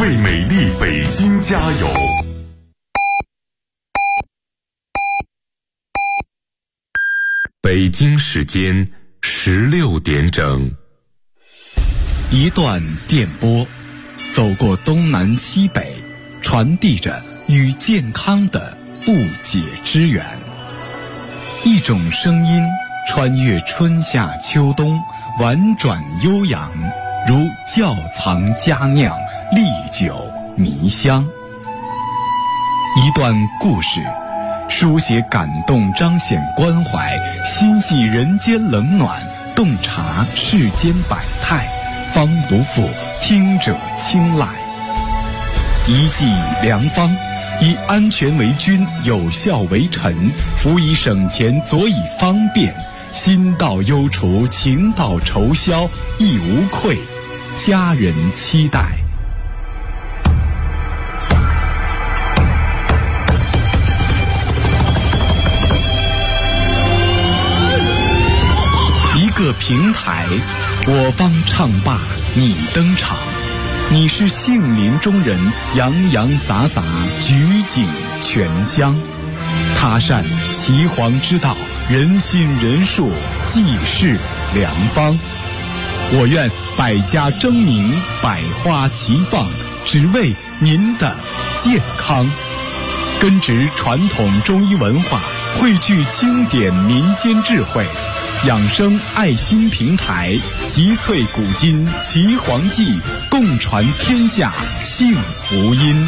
为美丽北京加油！北京时间16点整， 一段电波，走过东南西北，传递着与健康的不解之缘。一种声音穿越春夏秋冬，婉转悠扬，如窖藏佳酿，历久弥香。一段故事，书写感动，彰显关怀，心系人间冷暖，洞察世间百态，方不负听者青睐。一剂良方，以安全为君，有效为臣，辅以省钱，佐以方便，心到忧除，情到愁消，亦无愧，家人期待。一个平台，我方唱罢你登场，你是杏林中人，洋洋洒洒，举景全香。他善岐黄之道，人心人术，济世良方。我愿百家争鸣，百花齐放，只为您的健康。根植传统中医文化，汇聚经典民间智慧，养生爱心平台，集萃古今岐黄记，共传天下幸福音。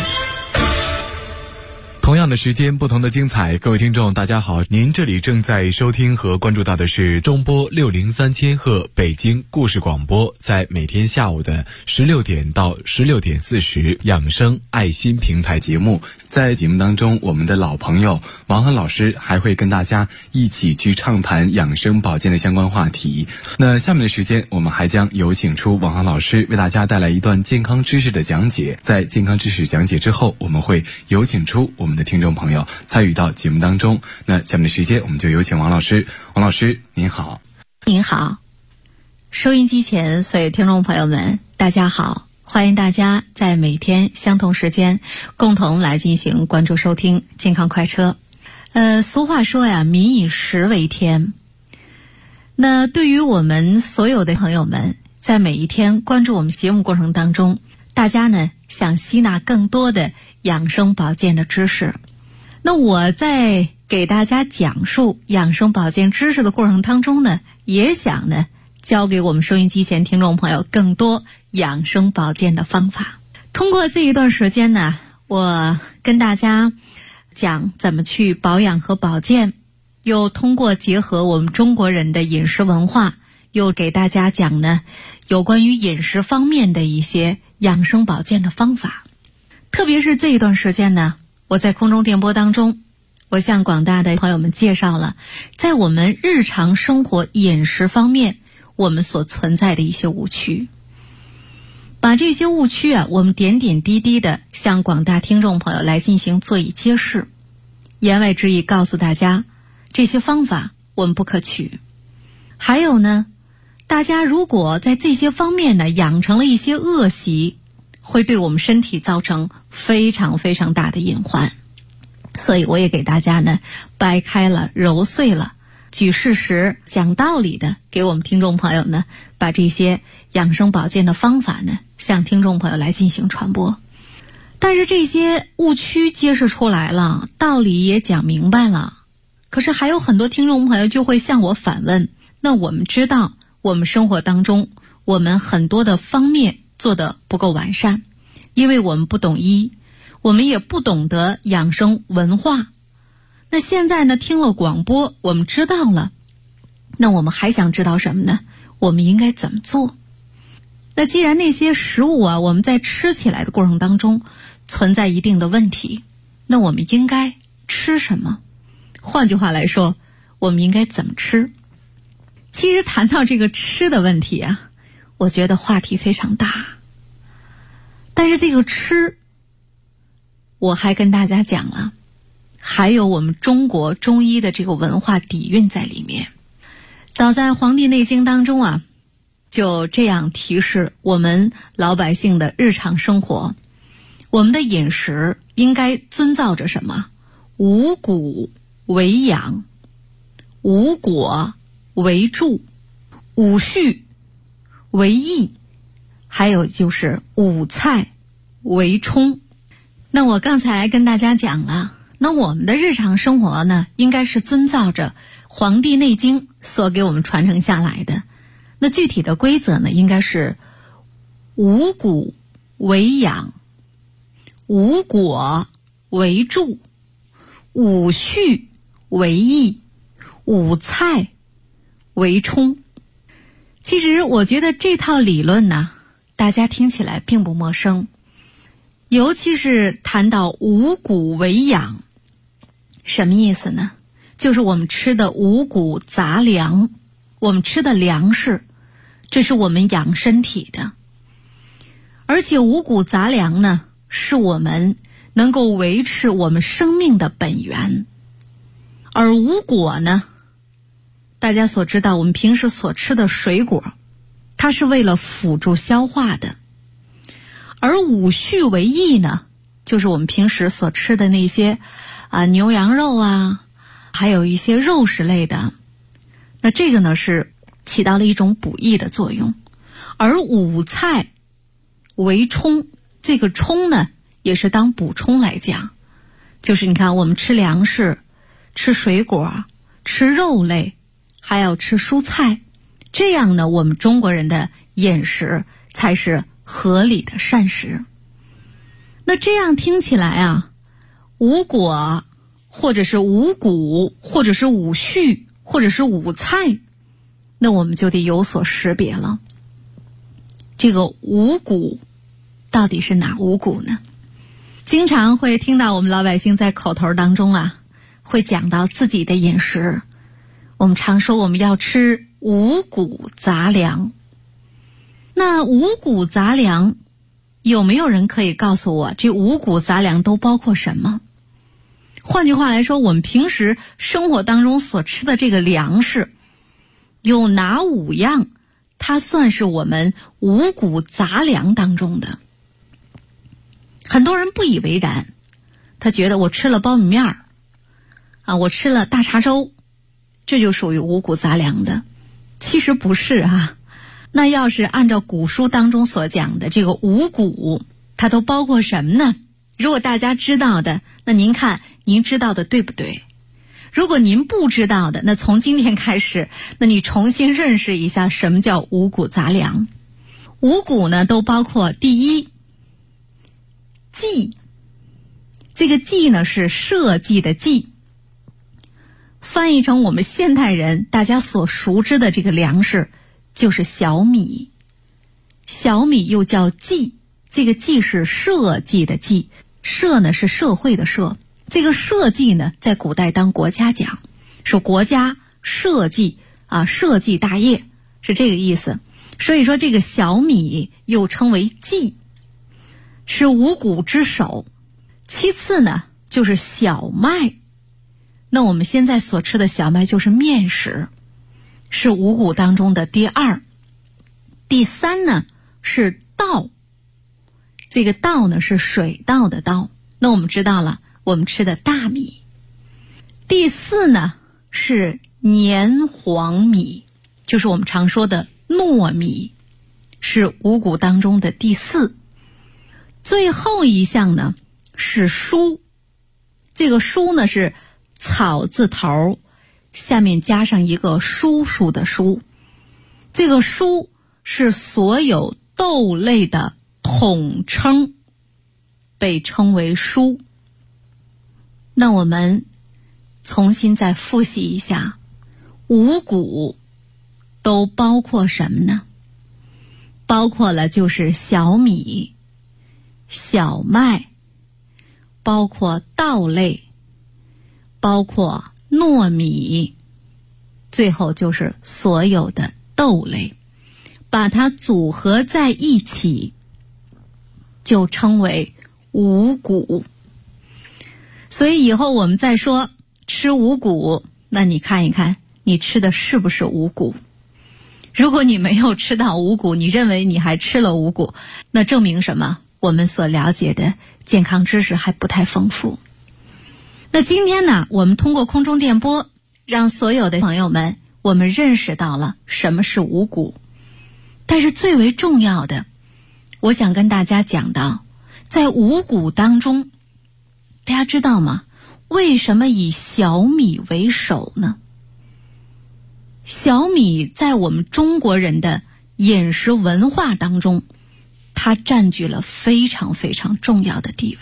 同样的时间，不同的精彩。各位听众大家好，您这里正在收听和关注到的是中波603千赫北京故事广播，在每天下午的16点到16点40养生爱心平台节目。在节目当中，我们的老朋友王涵老师还会跟大家一起去畅谈养生保健的相关话题。那下面的时间，我们还将有请出王涵老师为大家带来一段健康知识的讲解。在健康知识讲解之后，我们会有请出我们的听众朋友参与到节目当中。那下面的时间，我们就有请王老师。王老师您好。 您好，收音机前所有听众朋友们大家好，欢迎大家在每天相同时间共同来进行关注收听健康快车。俗话说呀，民以食为天。那对于我们所有的朋友们，在每一天关注我们节目过程当中，大家呢想吸纳更多的养生保健的知识。那我在给大家讲述养生保健知识的过程当中呢，也想呢教给我们收音机前听众朋友更多养生保健的方法。通过这一段时间呢，我跟大家讲怎么去保养和保健，又通过结合我们中国人的饮食文化，又给大家讲呢有关于饮食方面的一些养生保健的方法。特别是这一段时间呢，我在空中电波当中，我向广大的朋友们介绍了在我们日常生活饮食方面我们所存在的一些误区。把这些误区啊，我们点点滴滴的向广大听众朋友来进行做以揭示。言外之意告诉大家，这些方法我们不可取。还有呢，大家如果在这些方面呢养成了一些恶习，会对我们身体造成非常非常大的隐患。所以我也给大家呢掰开了揉碎了，举事实讲道理的给我们听众朋友呢把这些养生保健的方法呢向听众朋友来进行传播。但是这些误区揭示出来了，道理也讲明白了，可是还有很多听众朋友就会向我反问，那我们知道我们生活当中我们很多的方面做得不够完善，因为我们不懂医，我们也不懂得养生文化。那现在呢，听了广播我们知道了，那我们还想知道什么呢？我们应该怎么做？那既然那些食物啊，我们在吃起来的过程当中存在一定的问题，那我们应该吃什么？换句话来说，我们应该怎么吃？其实谈到这个吃的问题啊，我觉得话题非常大。但是这个吃，我还跟大家讲了，还有我们中国中医的这个文化底蕴在里面。早在《黄帝内经》当中啊，就这样提示我们老百姓的日常生活。 我们的饮食应该遵照着什么？五谷为养，五果为助，五畜为益，还有就是五菜为充。那我刚才跟大家讲了，那我们的日常生活呢，应该是遵照着《黄帝内经》所给我们传承下来的。那具体的规则呢，应该是五谷为养，五果为助，五畜为益，五菜为充。其实我觉得这套理论呢，大家听起来并不陌生，尤其是谈到五谷为养，什么意思呢？就是我们吃的五谷杂粮，我们吃的粮食，这是我们养身体的。而且五谷杂粮呢，是我们能够维持我们生命的本源。而五果呢，大家所知道，我们平时所吃的水果，它是为了辅助消化的。而五畜为益呢，就是我们平时所吃的那些牛羊肉啊，还有一些肉食类的。那这个呢，是起到了一种补益的作用。而五菜为充，这个充呢，也是当补充来讲。就是你看，我们吃粮食，吃水果，吃肉类，还要吃蔬菜，这样呢，我们中国人的饮食才是合理的膳食。那这样听起来啊，五果或者是五谷或者是五畜或者是五菜，那我们就得有所识别了。这个五谷到底是哪五谷呢？经常会听到我们老百姓在口头当中会讲到自己的饮食。我们常说我们要吃五谷杂粮。那五谷杂粮，有没有人可以告诉我，这五谷杂粮都包括什么？换句话来说，我们平时生活当中所吃的这个粮食，有哪五样它算是我们五谷杂粮当中的？很多人不以为然，他觉得我吃了苞米面我吃了大碴粥，这就属于五谷杂粮的。其实不是那要是按照古书当中所讲的这个五谷，它都包括什么呢？如果大家知道的，那您看您知道的对不对？如果您不知道的，那从今天开始，那你重新认识一下什么叫五谷杂粮。五谷呢，都包括第一，稷。这个稷呢，是社稷的稷，翻译成我们现代人大家所熟知的这个粮食，就是小米。小米又叫稷，这个稷是社稷的稷，社呢是社会的社。这个社稷呢，在古代当国家讲，说国家社稷社稷大业，是这个意思。所以说这个小米又称为稷，是五谷之首。其次呢，就是小麦。那我们现在所吃的小麦就是面食，是五谷当中的第二。第三呢，是稻。这个稻呢，是水稻的稻。那我们知道了，我们吃的大米。第四呢，是黏黄米，就是我们常说的糯米，是五谷当中的第四。最后一项呢，是菽。这个菽呢，是草字头下面加上一个叔叔的叔。这个菽是所有豆类的统称，被称为菽。那我们重新再复习一下，五谷都包括什么呢？包括了就是小米、小麦，包括稻类，包括糯米，最后就是所有的豆类，把它组合在一起，就称为五谷。所以以后我们再说吃五谷，那你看一看你吃的是不是五谷。如果你没有吃到五谷，你认为你还吃了五谷，那证明什么？ 我们所了解的健康知识还不太丰富。那今天呢，我们通过空中电波，让所有的朋友们，我们认识到了什么是五谷。但是最为重要的，我想跟大家讲到，在五谷当中，大家知道吗？为什么以小米为首呢？小米在我们中国人的饮食文化当中，它占据了非常非常重要的地位。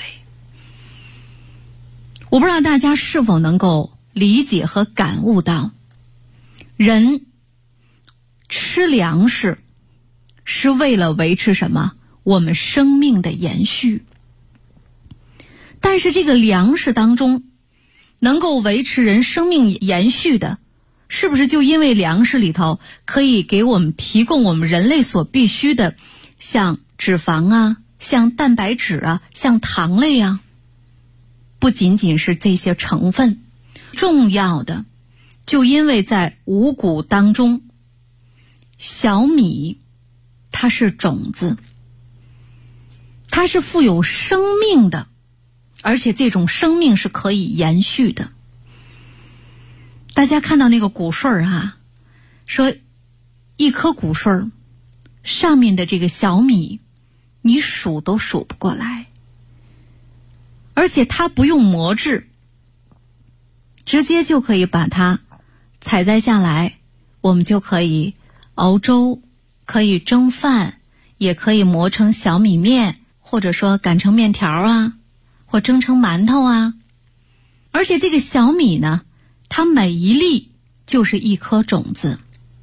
我不知道大家是否能够理解和感悟到，人吃粮食是为了维持什么？我们生命的延续。但是这个粮食当中能够维持人生命延续的，是不是就因为粮食里头可以给我们提供我们人类所必须的，像脂肪啊，像蛋白质啊，像糖类啊？不仅仅是这些成分，重要的就因为在五谷当中，小米它是种子，它是富有生命的，而且这种生命是可以延续的。大家看到那个谷穗啊，说一颗谷穗上面的这个小米，你数都数不过来，而且它不用磨制，直接就可以把它采摘下来，我们就可以熬粥，可以蒸饭，也可以磨成小米面，或者说擀成面条啊，或蒸成馒头啊。而且这个小米呢，它每一粒就是一颗种子，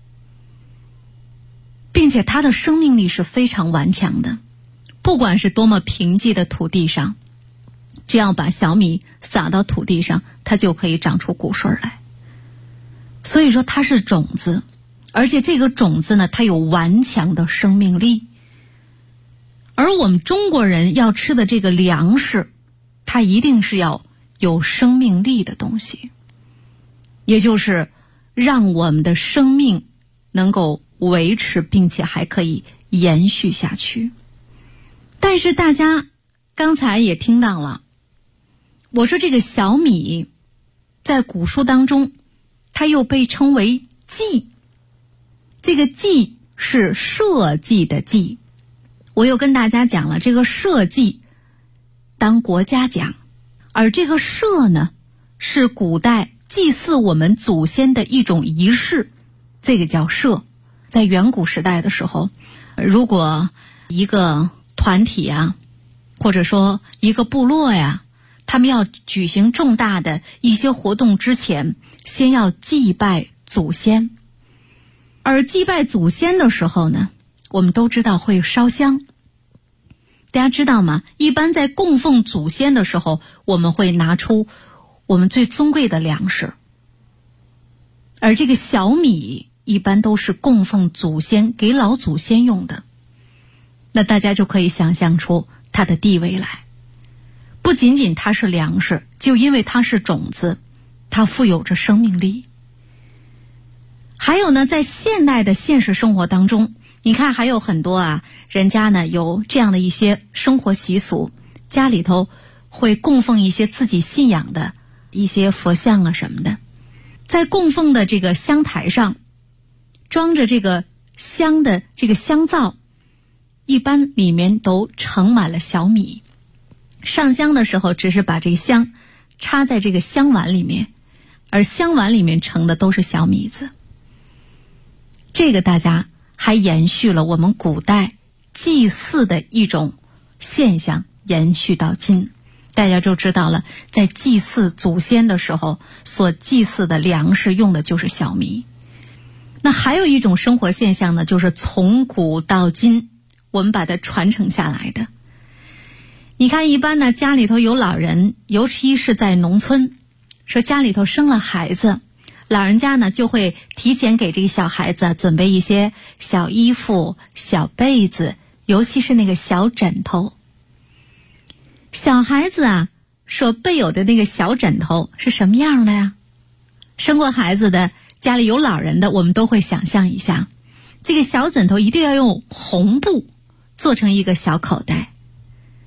并且它的生命力是非常顽强的。不管是多么贫瘠的土地上，只要把小米撒到土地上，它就可以长出谷穗来。所以说它是种子，而且这个种子呢，它有顽强的生命力。而我们中国人要吃的这个粮食，它一定是要有生命力的东西，也就是让我们的生命能够维持，并且还可以延续下去。但是大家刚才也听到了，我说这个小米在古书当中，它又被称为稷，这个稷是社稷的稷。我又跟大家讲了，这个社稷当国家讲，而这个社呢，是古代祭祀我们祖先的一种仪式，这个叫社。在远古时代的时候，如果一个团体啊，或者说一个部落呀，他们要举行重大的一些活动之前，先要祭拜祖先。而祭拜祖先的时候呢，我们都知道会烧香。大家知道吗？一般在供奉祖先的时候，我们会拿出我们最尊贵的粮食，而这个小米一般都是供奉祖先，给老祖先用的。那大家就可以想象出它的地位来。不仅仅它是粮食，就因为它是种子，它富有着生命力。还有呢，在现代的现实生活当中，你看还有很多啊，人家呢有这样的一些生活习俗，家里头会供奉一些自己信仰的一些佛像啊什么的，在供奉的这个香台上装着这个香的这个香皂，一般里面都盛满了小米。上香的时候只是把这个香插在这个香碗里面，而香碗里面盛的都是小米子。这个大家还延续了我们古代祭祀的一种现象，延续到今。大家就知道了，在祭祀祖先的时候，所祭祀的粮食用的就是小米。那还有一种生活现象呢，就是从古到今我们把它传承下来的。你看一般呢，家里头有老人，尤其是在农村，说家里头生了孩子，老人家呢就会提前给这个小孩子准备一些小衣服、小被子，尤其是那个小枕头。小孩子啊所备有的那个小枕头是什么样的呀？生过孩子的，家里有老人的，我们都会想象一下，这个小枕头一定要用红布做成一个小口袋，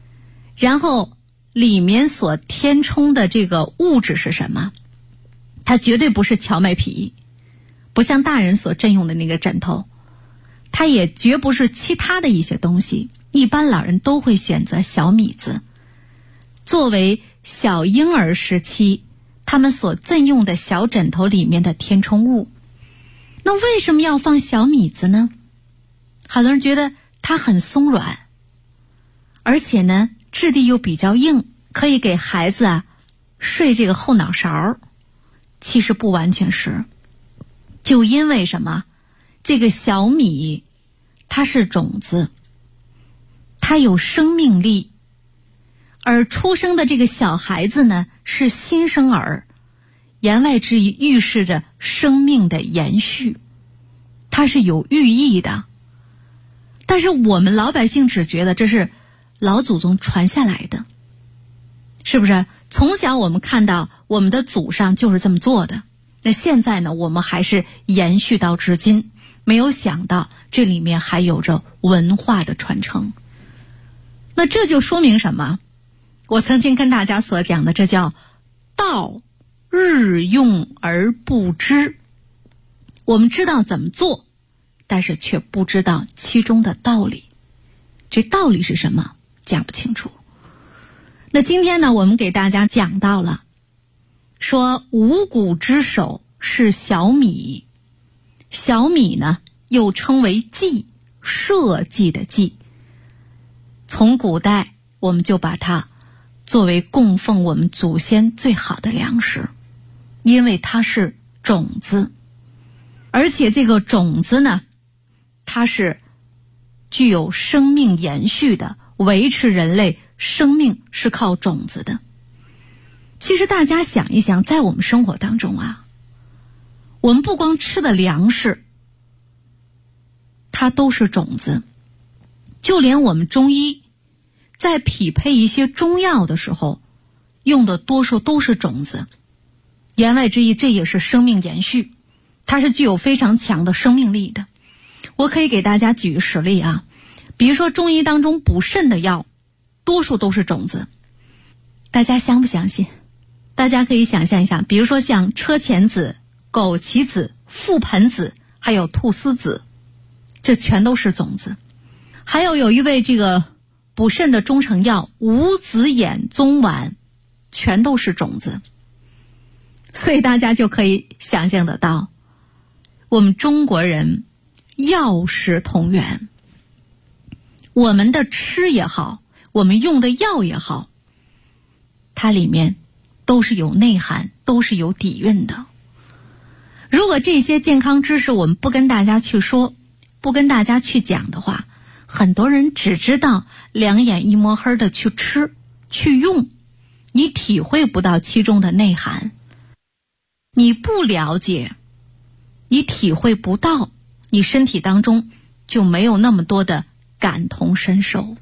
然后里面所填充的这个物质是什么？它绝对不是荞麦皮，不像大人所枕用的那个枕头，它也绝不是其他的一些东西。一般老人都会选择小米子作为小婴儿时期他们所赠用的小枕头里面的填充物。那为什么要放小米子呢？很多人觉得它很松软，而且呢质地又比较硬，可以给孩子睡这个后脑勺。其实不完全是，就因为什么？这个小米它是种子，它有生命力，而出生的这个小孩子呢是新生儿，言外之意预示着生命的延续，它是有寓意的。但是我们老百姓只觉得这是老祖宗传下来的，是不是？从小我们看到我们的祖上就是这么做的，那现在呢我们还是延续到至今，没有想到这里面还有着文化的传承。那这就说明什么？我曾经跟大家所讲的，这叫道日用而不知。我们知道怎么做，但是却不知道其中的道理。这道理是什么？讲不清楚。那今天呢，我们给大家讲到了，说五谷之首是小米。小米呢，又称为稷，社稷的稷。从古代我们就把它作为供奉我们祖先最好的粮食，因为它是种子，而且这个种子呢，它是具有生命延续的，维持人类生命是靠种子的。其实大家想一想，在我们生活当中我们不光吃的粮食它都是种子，就连我们中医在匹配一些中药的时候用的多数都是种子，言外之意这也是生命延续，它是具有非常强的生命力的。我可以给大家举个实例比如说中医当中补肾的药多数都是种子，大家相不相信？大家可以想象一下，比如说像车前子、枸杞子、覆盆子还有菟丝子，这全都是种子。还有一味这个补肾的中成药五子衍宗丸，全都是种子。所以大家就可以想象得到，我们中国人药食同源，我们的吃也好，我们用的药也好，它里面都是有内涵，都是有底蕴的。如果这些健康知识我们不跟大家去说，不跟大家去讲的话，很多人只知道两眼一摸黑的去吃去用，你体会不到其中的内涵，你不了解，你体会不到，你身体当中就没有那么多的感同身受。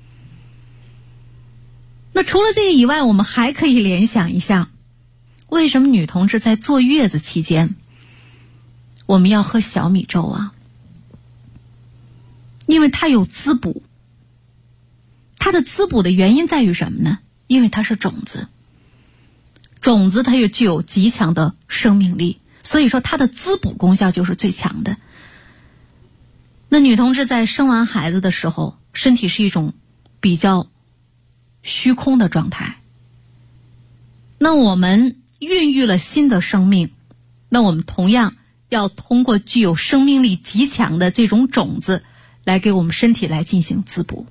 那除了这个以外，我们还可以联想一下，为什么女同志在坐月子期间我们要喝小米粥因为它有滋补。它的滋补的原因在于什么呢？因为它是种子，种子它又具有极强的生命力，所以说它的滋补功效就是最强的。那女同志在生完孩子的时候，身体是一种比较虚空的状态，那我们孕育了新的生命，那我们同样要通过具有生命力极强的这种种子来给我们身体来进行滋补。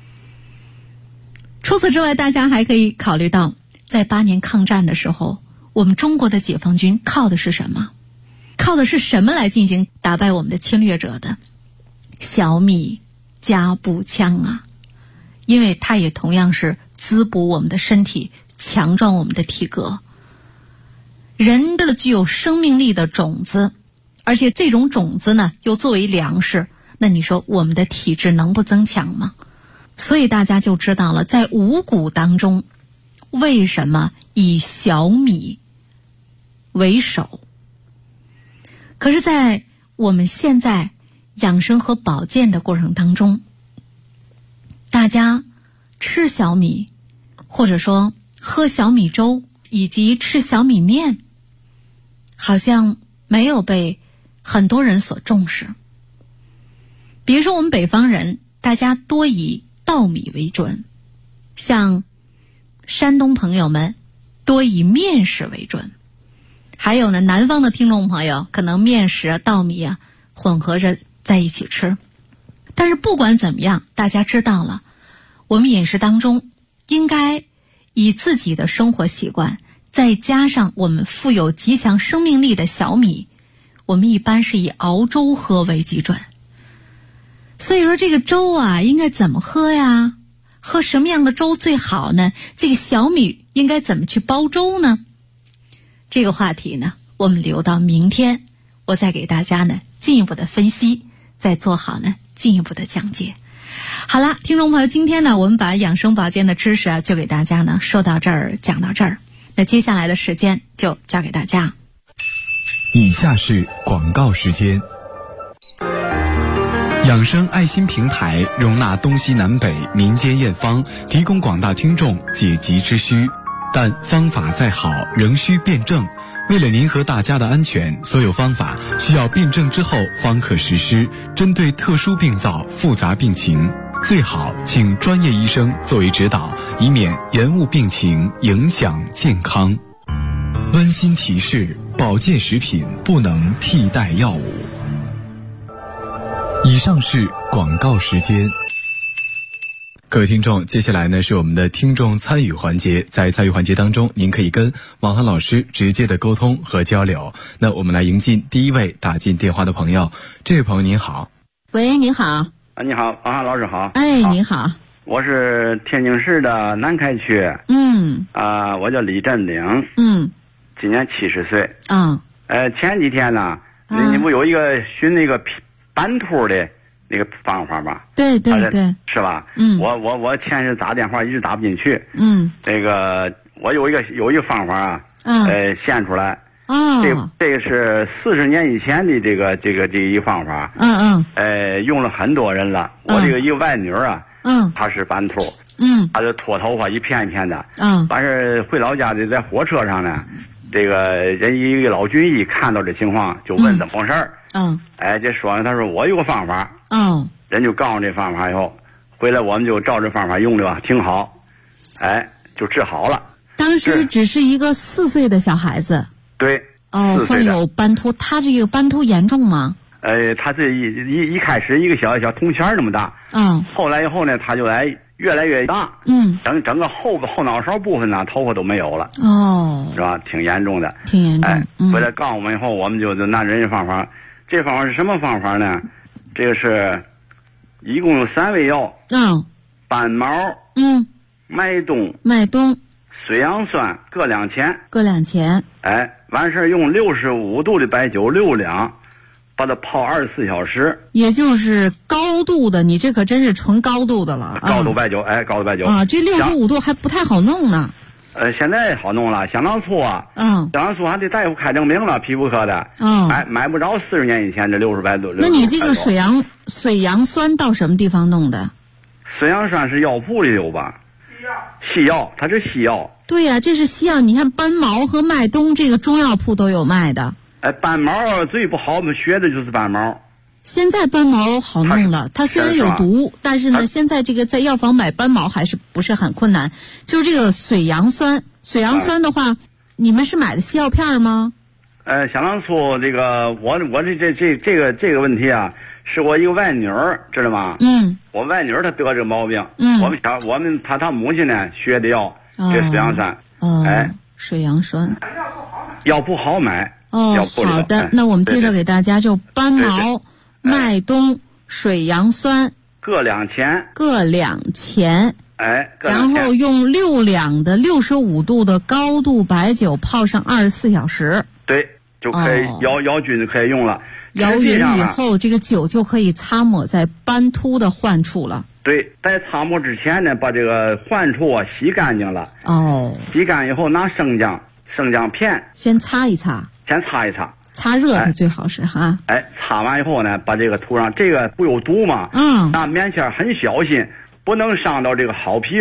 除此之外，大家还可以考虑到，在8年抗战的时候，我们中国的解放军靠的是什么？靠的是什么来进行打败我们的侵略者的？小米加步枪因为它也同样是滋补我们的身体，强壮我们的体格。人的具有生命力的种子，而且这种种子呢又作为粮食，那你说我们的体质能不增强吗？所以大家就知道了，在五谷当中为什么以小米为首。可是在我们现在养生和保健的过程当中，大家吃小米或者说喝小米粥以及吃小米面，好像没有被很多人所重视。比如说我们北方人，大家多以稻米为准，像山东朋友们多以面食为准，还有呢，南方的听众朋友可能面食稻米混合着在一起吃。但是不管怎么样，大家知道了，我们饮食当中应该以自己的生活习惯，再加上我们富有极强生命力的小米，我们一般是以熬粥喝为基准。所以说这个粥应该怎么喝呀？喝什么样的粥最好呢？这个小米应该怎么去煲粥呢？这个话题呢，我们留到明天，我再给大家呢进一步的分析，再做好呢进一步的讲解。好了，听众朋友，今天呢，我们把养生保健的知识就给大家呢说到这儿，讲到这儿。那接下来的时间就交给大家。 以下是广告时间。养生爱心平台容纳东西南北民间验方，提供广大听众解急之需，但方法再好仍需辩证。为了您和大家的安全，所有方法需要辩证之后方可实施。针对特殊病灶、复杂病情，最好请专业医生作为指导，以免延误病情，影响健康。温馨提示：保健食品不能替代药物。以上是广告时间。各位听众，接下来呢是我们的听众参与环节。在参与环节当中，您可以跟王涵老师直接的沟通和交流。那我们来迎进第一位打进电话的朋友。这位朋友您好。 喂，您好。 你好，王涵老师好。 哎，您好。 我是天津市的南开区。我叫李振岭。今年70岁。前几天呢，你不有一个寻那个斑秃的那个方法吗？ 对对对， 是吧？我前日打电话一直打不进去。这个我有一个方法献出来。这个是40年以前的这一个方法。用了很多人了。我这个一个外女她是斑秃。她就脱头发一片一片的。完事回老家的在火车上呢，这个人一个老军医看到这情况就问怎么回事儿。这说完他说我有个方法。人就告诉这方法以后，回来我们就照这方法用的吧，挺好。就治好了。 当时只是一个4岁的小孩子。 对。 患有斑秃，他这个斑秃严重吗？ 他这一开始一个小铜钱那么大。后来以后呢，他就越来越大。整个后脑勺部分呢，头发都没有了。是吧？挺严重的。 挺严重。 回来告诉我们以后，我们就拿人家方法。这方法是什么方法呢？这个是一共有3味药。斑毛。麦冬。水杨酸各2钱。完事用65度的白酒6两，把它泡24小时。 也就是高度的，你这可真是纯高度的了。 高度白酒，高度白酒。 这65度还不太好弄呢。 现在好弄了，相当粗啊。相当粗还得大夫开证明了，皮肤科的。买不着40年以前这60度。 那你这个水杨酸到什么地方弄的？ 水杨酸是药铺里有吧？西药，它是西药。 对呀，这是西药。你看斑毛和麦冬，这个中药铺都有卖的。 斑毛最不好，我们学的就是斑毛。 现在斑毛好弄了，它虽然有毒，但是呢，现在这个在药房买斑毛还是不是很困难。就是这个水杨酸的话，你们是买的西药片吗？ 相当粗。这个我这个问题啊，是我一个外女儿，知道吗？我外女儿她得这个毛病。我们她母亲呢学的药。这水杨酸。 水杨酸。 药铺好买。 好的，那我们介绍给大家，就斑毛、麦冬、水杨酸各2 钱。然后用6两的65度的高度白酒泡上24小时。 对，就可以摇均就可以用了。 摇匀以后，这个酒就可以擦抹在斑秃的患处了。 对，在擦抹之前呢，把这个患处洗干净了。洗干以后拿生姜片先擦一擦。擦热的最好是哈。 擦完以后呢，把这个涂上，这个不有毒吗？拿棉签很小心，不能伤到这个好皮肤。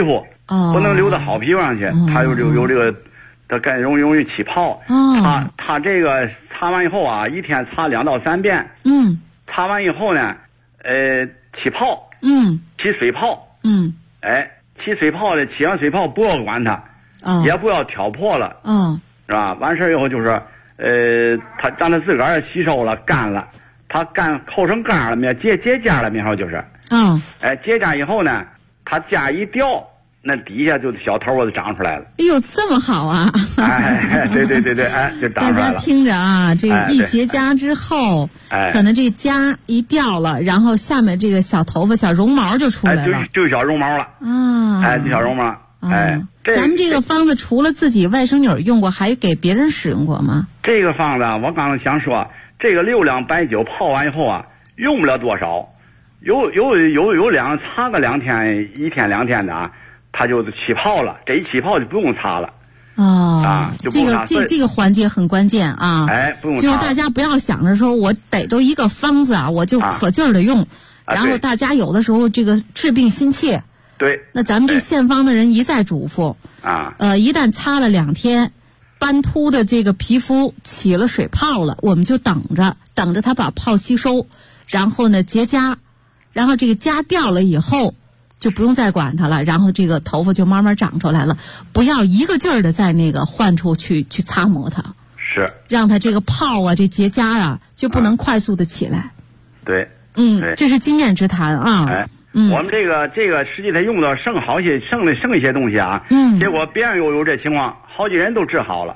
不能留到好皮肤上去，它有这个，它更容易起泡。它这个擦完以后啊，一天擦2到3遍。擦完以后呢，起泡。起水泡。起水泡的，起完水泡不要管它，也不要挑破了。是吧？完事以后就是，它让它自个儿吸收了，干了，它扣成干了没？结痂了没？好就是。结痂以后呢，它痂一掉，那底下就小头发就长出来了。 哎呦，这么好啊！ 对，就长出来了。 大家听着啊，这一结痂之后，可能这个痂一掉了，然后下面这个小头发、小绒毛就出来了。 就小绒毛了。就小绒毛。 咱们这个方子除了自己外甥女用过，还给别人使用过吗？ 这个方子我刚刚想说，这个6两白酒泡完以后啊，用不了多少，有擦个2天，1天2天的啊，它就起泡了。这一起泡就不用擦了。就不用擦。 这个环节很关键啊。 不用擦。 就是大家不要想着说我逮着一个方子啊，我就可劲儿的用，然后大家有的时候这个治病心切。 对， 那咱们这县方的人一再嘱咐一旦擦了2天，斑秃的这个皮肤起了水泡了，我们就等着它把泡吸收，然后呢结痂，然后这个痂掉了以后就不用再管它了，然后这个头发就慢慢长出来了。不要一个劲儿的在那个患处去擦磨它， 是让它这个泡啊，这结痂啊就不能快速的起来。 对， 这是经验之谈啊。 我们这个实际它用到剩一些东西啊，结果别人又有这情况，好几人都治好了。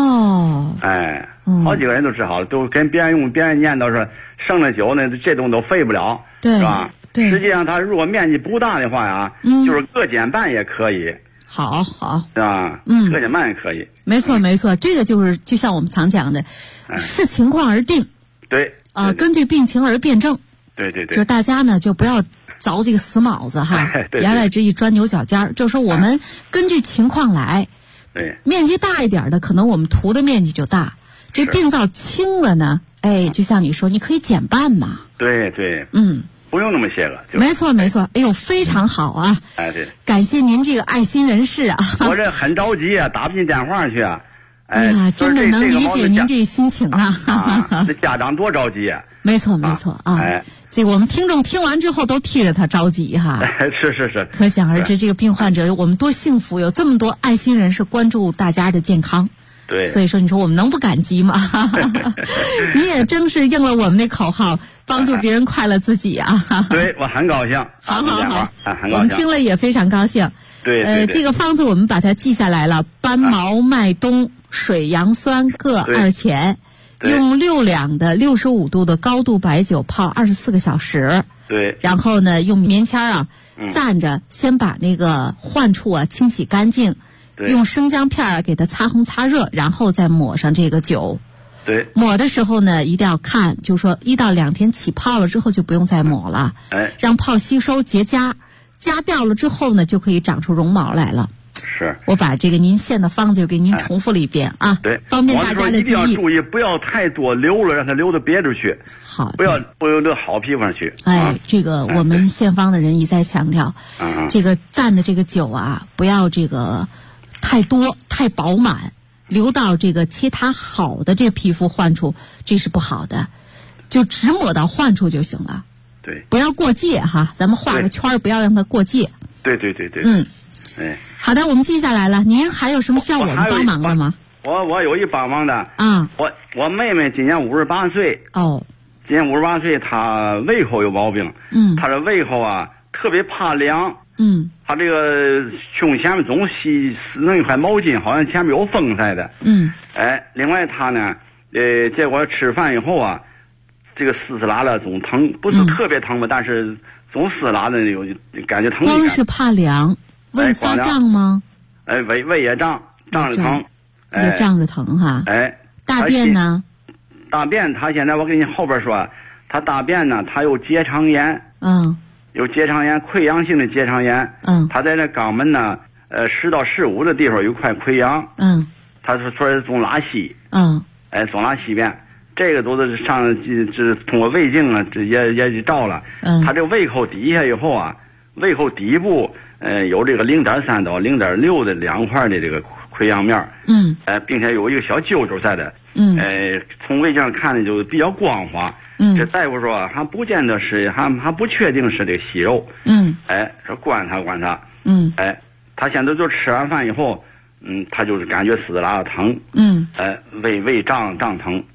好几个人都治好了，都跟别人念叨说剩了酒呢，这东西都废不了，是吧？ 对。 实际上它如果面积不大的话呀，就是各减半也可以。 好，是吧？各减半也可以。 没错，这个就像我们常讲的，视情况而定。 对。 根据病情而辩证。 对。 就是大家呢就不要凿这个死卯子哈，言外之意钻牛角尖儿，就是说我们根据情况来。 对， 面积大一点的，可能我们涂的面积就大；这病灶轻了呢，就像你说，你可以减半嘛。 对，不用那么些个。 没错，哎呦，非常好啊！ 对， 感谢您这个爱心人士啊！ 我这很着急啊，打不进电话去啊。 真的能理解您这心情啊！ 这家长多着急啊！ 没错啊！这个我们听众听完之后都替着他着急哈。 是。 可想而知，这个病患者我们多幸福，有这么多爱心人士关注大家的健康。 对。 所以说，你说我们能不感激吗？你也正是应了我们那口号，帮助别人快乐自己啊！ 对，我很高兴。 好， 很高兴。 我们听了也非常高兴。 对。 这个方子我们把它记下来了：斑毛麦冬、水杨酸各2钱。用6两的65度的高度白酒泡24个小时。 对。 然后呢，用棉签蘸着，先把那个患处清洗干净。用生姜片给它擦红擦热，然后再抹上这个酒。 对。 抹的时候呢，一定要看，就是说1到2天起泡了之后就不用再抹了。让泡吸收结痂掉了之后呢，就可以长出绒毛来了。 是， 我把这个您献的方子就给您重复了一遍啊， 对， 方便大家的记忆。 一定要注意，不要太多留了，让它留到别处去。 好， 不要留到好皮肤上去。 这个我们县方的人一再强调，这个蘸的这个酒啊，不要这个太多太饱满，留到这个其他好的这皮肤患处，这是不好的，就只抹到患处就行了。 对， 不要过界哈，咱们画个圈，不要让它过界。 对。 好的，我们记下来了。您还有什么需要我们帮忙的吗？ 我有一帮忙的啊。 我妹妹今年58岁。今年58岁，她胃口有毛病。她这胃口啊特别怕凉。她这个胸前面总弄一块毛巾，好像前面有风似的。另外她呢，结果吃饭以后啊，这个丝拉了总疼，不是特别疼吧，但是总丝拉的有感觉疼。 光是怕凉。胃发胀吗？ 胃也胀着疼， 也胀着疼哈。大便呢？ 大便他现在我给你后边说，他大便呢，他有结肠炎。有结肠炎，溃疡性的结肠炎。他在那肛门呢，10到15的地方有块溃疡。他说是总拉稀。总拉稀便，这个都是是通过胃镜啊，也照了。他这个胃口底下以后啊，胃口底部。 有这个0.3到0.6的2块的这个溃疡面，并且有一个小揪揪在的，从胃镜上看呢就比较光滑，这大夫说还不见得是，还不确定是这个息肉，说观察观察，他现在就吃完饭以后，他就是感觉撕拉疼，胃胀疼，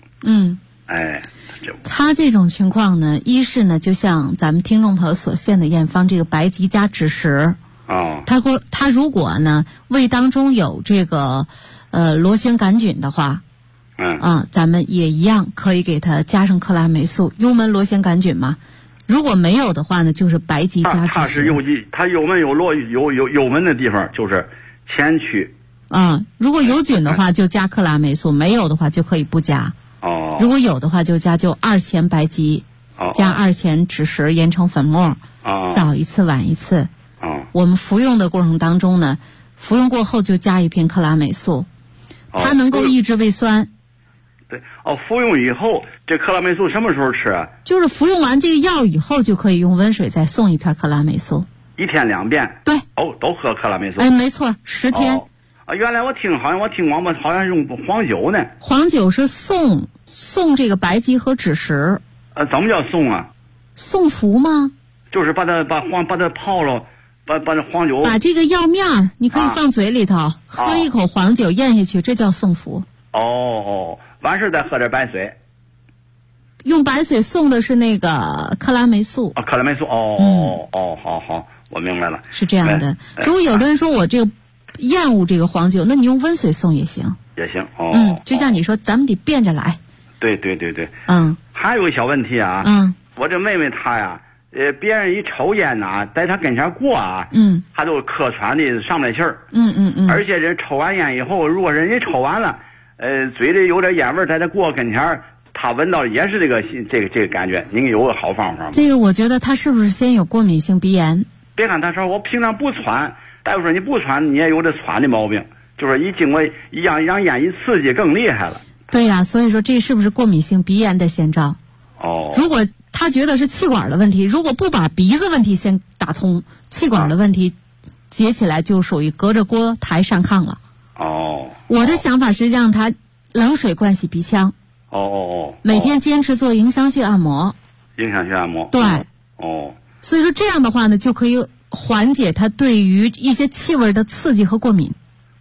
他这种情况呢，一是呢，就像咱们听众朋友所献的验方这个白及加枳实，他如果呢胃当中有这个螺旋杆菌的话，咱们也一样可以给他加上克拉霉素，幽门螺旋杆菌嘛。如果没有的话呢，就是白及加枳实。 它是幽极，它幽门有幽门的地方就是前区。 如果有菌的话就加克拉霉素，没有的话就可以不加。如果有的话就加2钱白及，加2钱枳实研成粉末，早一次晚一次。我们服用的过程当中呢，服用过后就加1片克拉霉素，它能够抑制胃酸。 对，服用以后，这克拉霉素什么时候吃啊？ 就是服用完这个药以后，就可以用温水再送1片克拉霉素。 1天2遍。 对。 都喝克拉霉素。 没错，10天。 原来我听广播好像用黄酒呢。 黄酒是送这个白及和枳实。 怎么叫送啊？ 送服吗？ 就是把它泡了，把这黄酒。 把这个药面你可以放嘴里头，喝一口黄酒咽下去，这叫送服。 完事再喝点白水。 用白水送的是那个克拉霉素。 克拉霉素。好，我明白了。 是这样的。如果有的人说我这个厌恶这个黄酒，那你用温水送也行。 也行。 就像你说，咱们得变着来。 对。还有个小问题啊。我这妹妹她呀，别人一抽烟呐，在她跟前过啊，她都咳喘的上不来气儿。而且人抽完烟以后，如果人家抽完了，嘴里有点烟味，在她过跟前，她闻到也是这个感觉。您有个好方法吗？ 这个我觉得她是不是先有过敏性鼻炎？ 别看她说我平常不喘，大夫说你不喘，你也有这喘的毛病，就是一经过让烟一刺激更厉害了。 对呀，所以说这是不是过敏性鼻炎的先兆？如果他觉得是气管的问题，如果不把鼻子问题先打通，气管的问题接起来就属于隔着锅台上炕了。我的想法是让他冷水灌洗鼻腔。每天坚持做迎香穴按摩。 迎香穴按摩。 对。所以说这样的话呢，就可以缓解他对于一些气味的刺激和过敏。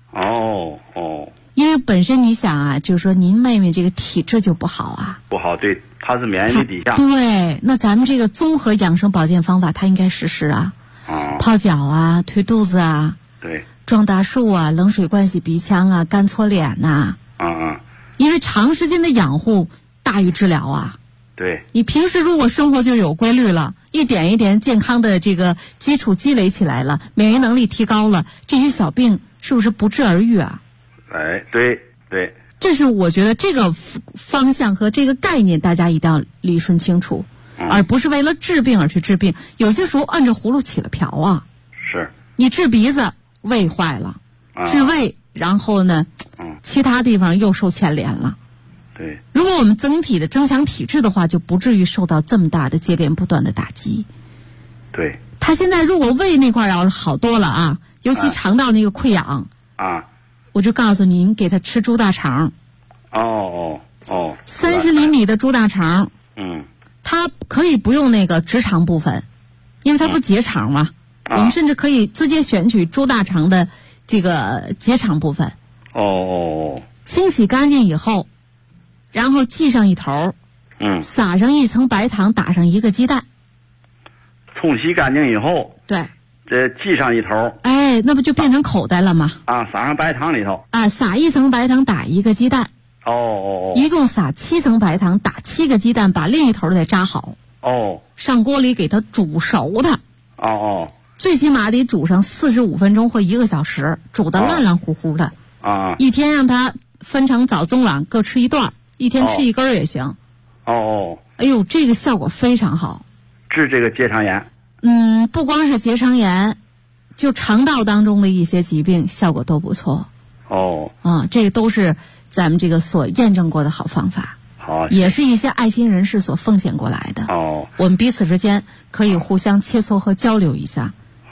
因为本身你想啊，就是说您妹妹这个体质就不好啊。 不好，对，她是免疫力低下。 对，那咱们这个综合养生保健方法，她应该实施啊。泡脚啊，推肚子啊。 对。 撞大树啊，冷水灌洗鼻腔啊，干搓脸呐。因为长时间的养护大于治疗啊。 对。 你平时如果生活就有规律了，一点一点健康的这个基础积累起来了，免疫能力提高了，这些小病是不是不治而愈啊？ 对。 这是我觉得这个方向和这个概念大家一定要理顺清楚，而不是为了治病而去治病。有些时候按着葫芦起了瓢啊。 是。 你治鼻子胃坏了，治胃然后呢，其他地方又受牵连了。 对。 如果我们整体的增强体质的话，就不至于受到这么大的接连不断的打击。 对。 他现在如果胃那块要是好多了啊，尤其肠道那个溃疡我就告诉您，给他吃猪大肠。30厘米的猪大肠。它可以不用那个直肠部分，因为它不结肠嘛。我们甚至可以直接选取猪大肠的这个结肠部分。清洗干净以后，然后系上一头。撒上1层白糖，打上1个鸡蛋。 冲洗干净以后。 对。 这系上一头， 那不就变成口袋了吗？ 撒上白糖里头。 撒1层白糖，打1个鸡蛋。一共撒7层白糖，打7个鸡蛋，把另一头再扎好。上锅里给它煮熟它。最起码得煮上45分钟或1个小时，煮得烂烂乎乎的。一天让它分成早中晚各吃1段，一天吃1根也行。哎呦，这个效果非常好。 治这个结肠炎。 不光是结肠炎，就肠道当中的一些疾病效果都不错。这个都是咱们这个所验证过的好方法。也是一些爱心人士所奉献过来的。我们彼此之间可以互相切磋和交流一下。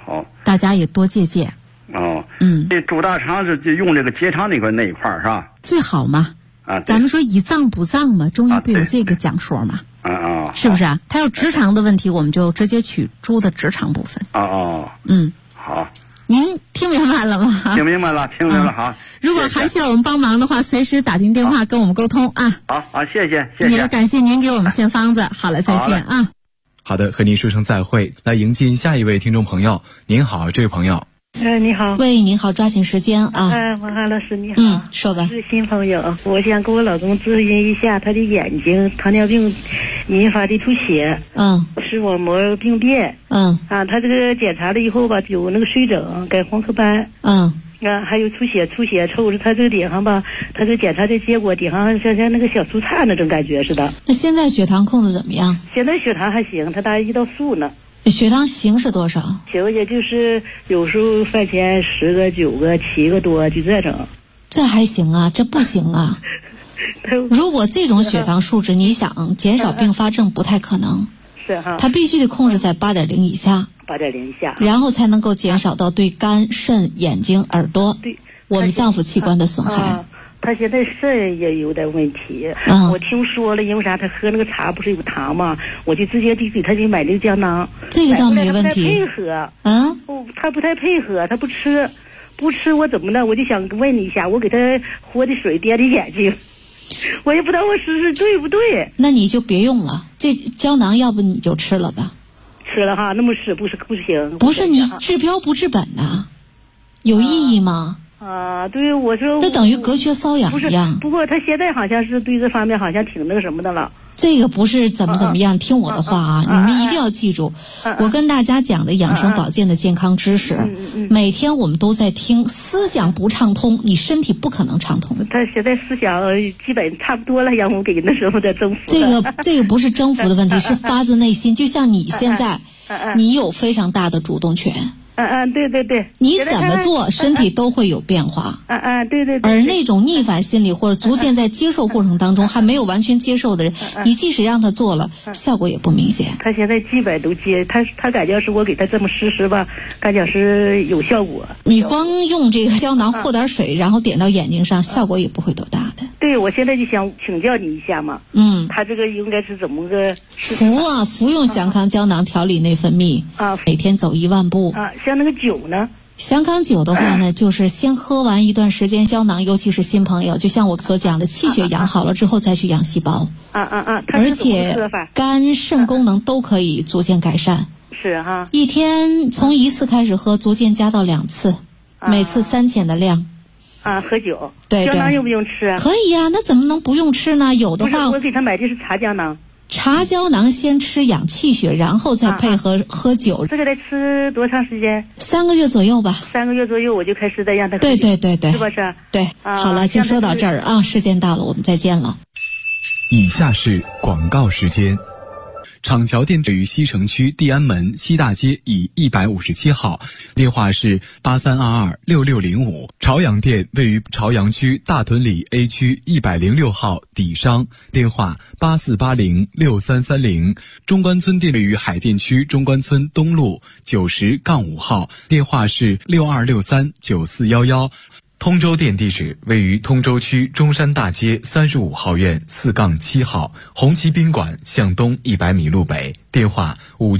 大家也多借鉴。 这猪大肠就用这个结肠那一块是吧？ 最好嘛。咱们说以脏补脏嘛，中医不有这个讲说嘛？是不是啊？他要直肠的问题，我们就直接取猪的直肠部分。 好。 您听明白了吗？ 听明白了，好。 如果还需要我们帮忙的话，随时打进电话跟我们沟通啊。 好，谢谢。 也感谢您给我们献方子。好了，再见啊。 好的，和您说声再会，来迎进下一位听众朋友。您好，这位朋友。 你好。 喂，您好，抓紧时间啊。 王汉老师你好。 说吧。 是新朋友，我想跟我老公咨询一下他的眼睛糖尿病引发的出血，视网膜病变，他这个检查了以后吧，有那个水肿跟黄褐斑，还有出血抽着他这个顶上吧，他这检查的结果顶上像那个小蔬菜那种感觉似的。 那现在血糖控制怎么样？ 现在血糖还行，他大概1到15呢。 血糖行是多少？ 行也就是有时候饭前10个、9个、7个多就这种。 这还行啊，这不行啊。如果这种血糖数值，你想减少并发症不太可能。 是哈。它必须得控制在8.0以下。 8.0以下。 然后才能够减少到对肝、肾、眼睛、耳朵我们脏腑器官的损害。 他现在肾也有点问题，我听说了，因为啥？他喝那个茶不是有糖吗？我就直接给他买那个胶囊。 这个倒没问题。 他不太配合，他不吃，我怎么的？我就想问你一下，我给他活的水滴的眼睛，我也不知道我试试对不对。 那你就别用了，这胶囊要不你就吃了吧。 吃了哈，那么吃不行。 不是你治标不治本呐，有意义吗？ 对，我说这等于隔靴搔痒一样。 不过他现在好像是对这方面好像挺那个什么的了。 这个不是怎么样，听我的话啊，你们一定要记住，我跟大家讲的养生保健的健康知识，每天我们都在听。思想不畅通，你身体不可能畅通。 他现在思想基本差不多了，让我给那时候的征服。 这个不是征服的问题，是发自内心。就像你现在，你有非常大的主动权。 对， 你怎么做，身体都会有变化。 对。 而那种逆反心理或者逐渐在接受过程当中还没有完全接受的人，你即使让他做了，效果也不明显。 他现在基本都接，他感觉是我给他这么试吧，感觉是有效果。 你光用这个胶囊和点水，然后点到眼睛上，效果也不会多大的。 对，我现在就想请教你一下嘛。他这个应该是怎么个服用祥康胶囊调理内分泌每天走1万步。 像那个酒呢？ 祥康酒的话呢，就是先喝完一段时间胶囊，尤其是新朋友，就像我所讲的，气血养好了之后再去养细胞。而且肝肾功能都可以逐渐改善。 是哈。 一天从1次开始喝，逐渐加到2次，每次3钱的量。 喝酒。 对。 胶囊用不用吃啊？ 可以呀，那怎么能不用吃呢？有的话， 我给他买的是茶胶囊。 茶胶囊先吃养气血，然后再配合喝酒。 这个得吃多长时间 ？3个月左右吧。 3个月左右我就开始再让他喝酒。对， 是不是？ 对。好了，就说到这儿啊，时间到了，我们再见了。 以下是广告时间。厂桥店位于西城区地安门西大街以157号，电话是83226605。朝阳店位于朝阳区大屯里 A 区106号底商，电话84806330。中关村店位于海淀区中关村东路90-5号，电话是62639411。通州店地址位于通州区中山大街35号院4-7号，红旗宾馆向东100米路北，电话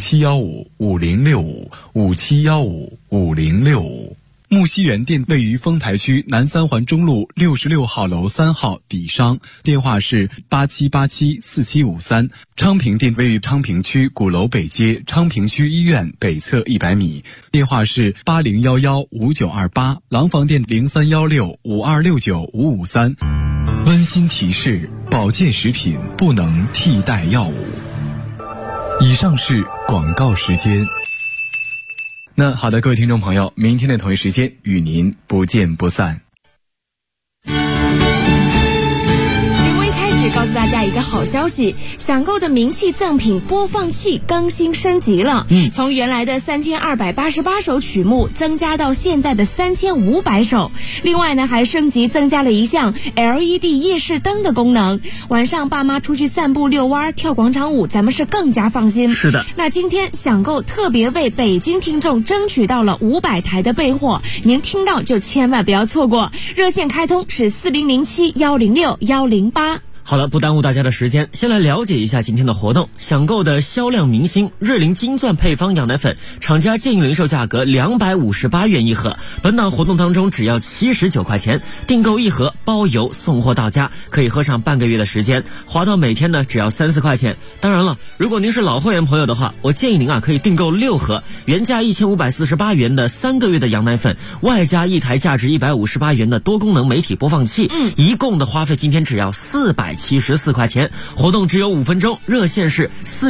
57155065，57155065。木樨园店位于丰台区南三环中路66号楼3号底商，电话是87874753。昌平店位于昌平区鼓楼北街昌平区医院北侧100米，电话是80115928。廊坊店031652695553。温馨提示：保健食品不能替代药物。以上是广告时间。那好的，各位听众朋友，明天的同一时间与您不见不散。 节目一开始告诉大家一个好消息，享购的名气赠品播放器更新升级了，从原来的3288首曲目增加到现在的3500首。另外呢，还升级增加了一项 LED 夜视灯的功能，晚上爸妈出去散步遛弯跳广场舞，咱们是更加放心。 是的， 那今天享购特别为北京听众争取到了500台的备货，您听到就千万不要错过。热线开通是4007-106-108。 好了，不耽误大家的时间，先来了解一下今天的活动。享购的销量明星瑞麟金钻配方羊奶粉，厂家建议零售价格258元一盒。本档活动当中只要79块钱，订购一盒包邮送货到家，可以喝上半个月的时间，划到每天呢只要3-4块钱。当然了，如果您是老会员朋友的话，我建议您可以订购6盒，原价1548元的3个月的羊奶粉，外加一台价值158元的多功能媒体播放器，一共的花费今天只要474块钱。活动只有5分钟，热线是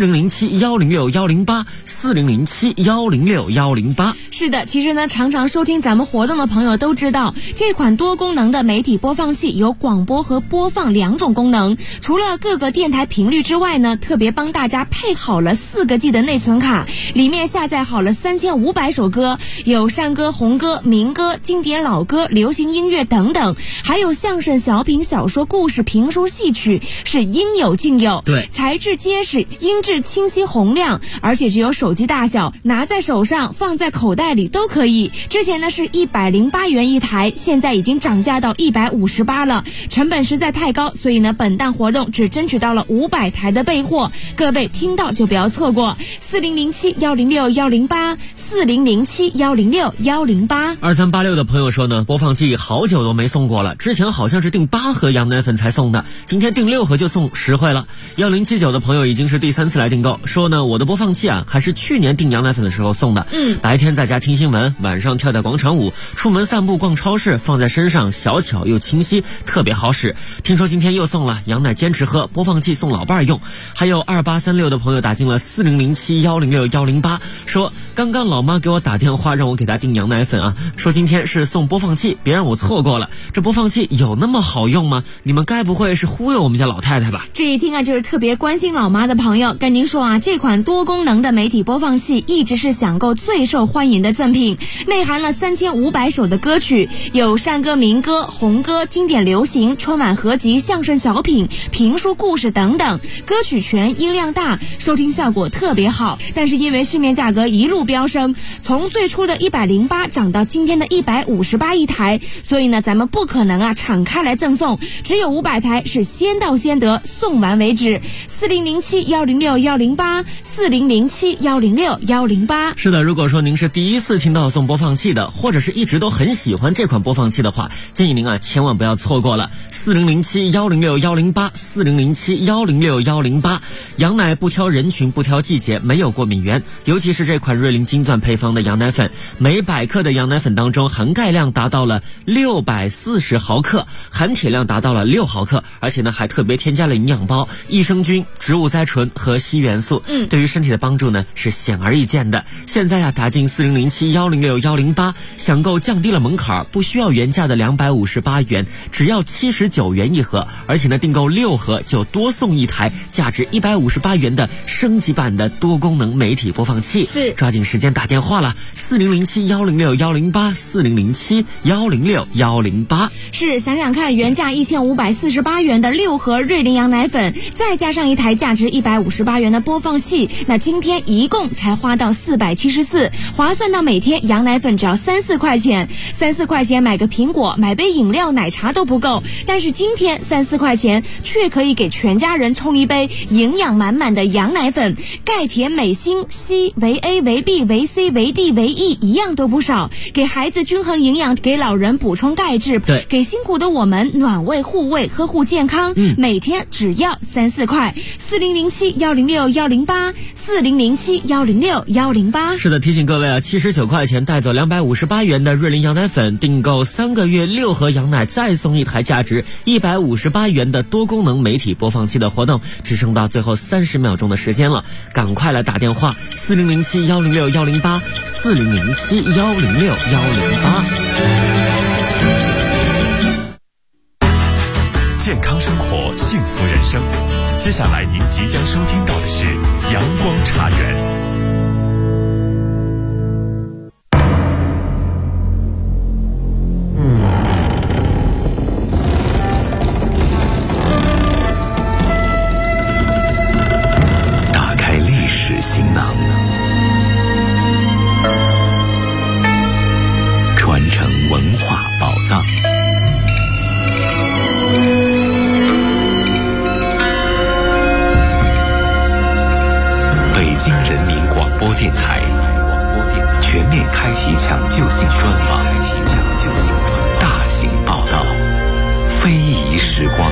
4007-106-108，4007-106-108。 是的，其实呢，常常收听咱们活动的朋友都知道，这款多功能的媒体播放器有广播和播放2种功能。除了各个电台频率之外呢，特别帮大家配好了4个 G 的内存卡，里面下载好了3500首歌，有山歌、红歌、民歌、经典老歌、流行音乐等等，还有相声、小品、小说、故事、评书、戏曲，是应有尽有。 对， 材质结实，音质清晰洪亮，而且只有手机大小，拿在手上放在口袋里都可以。之前呢是108元一台，现在已经涨价到158了，成本实在太高，所以呢本档活动只争取到了500台的备货，各位听到就不要错过。4007-106-108， 4007-106-108。 2386的朋友说呢，播放器好久都没送过了，之前好像是订8盒羊奶粉才送的，今天订6盒就送实惠了。1079的朋友已经是第3次来订购，说呢我的播放器还是去年订羊奶粉的时候送的，白天在家听新闻，晚上跳广场舞，出门散步逛超市，放在身上小巧又清晰，特别好使。听说今天又送了羊奶坚持喝，播放器送老伴用。还有2836的朋友打进了4007-106-108，说刚刚老妈给我打电话让我给她订羊奶粉说今天是送播放器，别让我错过了。这播放器有那么好用吗？你们该不会是忽悠我们家老太太吧？ 这一听就是特别关心老妈的朋友，跟您说这款多功能的媒体播放器一直是享购最受欢迎的赠品，内含了3500首的歌曲，有山歌、民歌、红歌、经典流行、春晚合集、相声小品、评书故事等等，歌曲全，音量大，收听效果特别好。但是因为市面价格一路飙升，从最初的108涨到今天的158一台，所以呢咱们不可能敞开来赠送，只有500台是先到先得，送完为止。4007-106-108， 4007-106-108。 是的，如果说您是第一次听到送播放器的，或者是一直都很喜欢这款播放器的话，建议您千万不要错过了。4007-106-108， 4007-106-108。羊奶不挑人群，不挑季节，没有过敏源，尤其是这款瑞麟金钻配方的羊奶粉，每100克的羊奶粉当中含钙量达到了640毫克，含铁量达到了6毫克，而且呢还特别添加了营养包、益生菌、植物甾醇和硒元素，对于身体的帮助呢是显而易见的。现在打进4007-106-108，享购降低了门槛，不需要原价的258元，只要79元一盒，而且呢订购6盒就多送一台价值158元的升级版的多功能媒体播放器。 是， 抓紧时间打电话了，4007-106-108， 4007-106-108。 是，想想看，原价1548元的6盒瑞麟羊奶粉，再加上一台价值158元的播放器，那今天一共才花到474，划算到每天羊奶粉只要3-4块钱，3-4块钱买个苹果、买杯饮料、奶茶都不够，但是今天3-4块钱却可以给全家人冲一杯营养满满的羊奶粉，钙、铁、镁、锌、硒、维 A、维 B、维 C、维 D、维 E 一样都不少，给孩子均衡营养，给老人补充钙质， 对， 给辛苦的我们暖胃护胃，呵护健康，每天只要3-4块。4007-106-108， 4007-106-108。 是的，提醒各位79块钱带走258元的瑞麟羊奶粉，订购3个月6盒羊奶，再送一台价值158元的多功能媒体播放器的活动，只剩到最后30秒钟的时间了，赶快来打电话，4007-106-108， 4007-106-108。 健康生活，幸福人生。 接下来您即将收听到的是阳光茶园。 打开历史行囊，传承文化宝藏。北京人民广播电台全面开启抢救性专访，大型报道，非遗时光。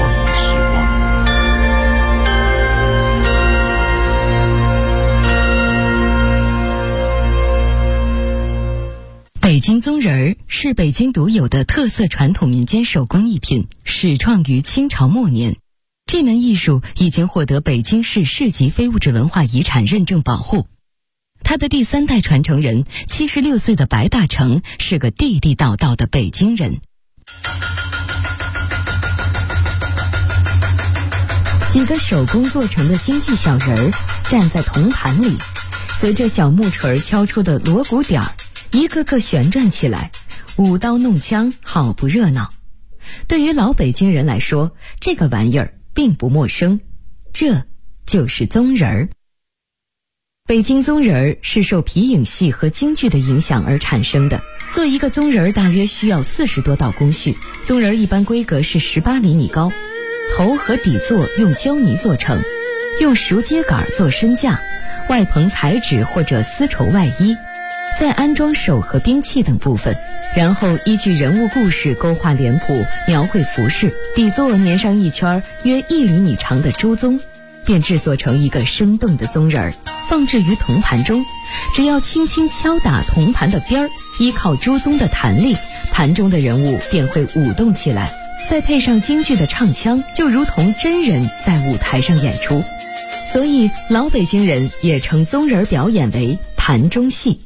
北京宗人儿是北京独有的特色传统民间手工艺品，始创于清朝末年。这门艺术已经获得北京市市级非物质文化遗产认证保护。他的第3代传承人76岁的白大成是个地地道道的北京人。几个手工做成的京剧小人儿站在铜盘里，随着小木锤敲出的锣鼓点儿，一个个旋转起来，舞刀弄枪，好不热闹。对于老北京人来说，这个玩意儿并不陌生，这就是宗人儿。北京宗人儿是受皮影戏和京剧的影响而产生的。做一个宗人儿大约需要40多道工序。宗人儿一般规格是18厘米高，头和底座用胶泥做成，用熟秸秆做身架，外棚彩纸或者丝绸外衣，再安装手和兵器等部分，然后依据人物故事勾画脸谱，描绘服饰，底座粘上一圈约1厘米长的朱宗，便制作成一个生动的宗人儿，放置于铜盘中。只要轻轻敲打铜盘的边儿，依靠朱宗的弹力，盘中的人物便会舞动起来，再配上京剧的唱腔，就如同真人在舞台上演出。所以老北京人也称宗人表演为盘中戏。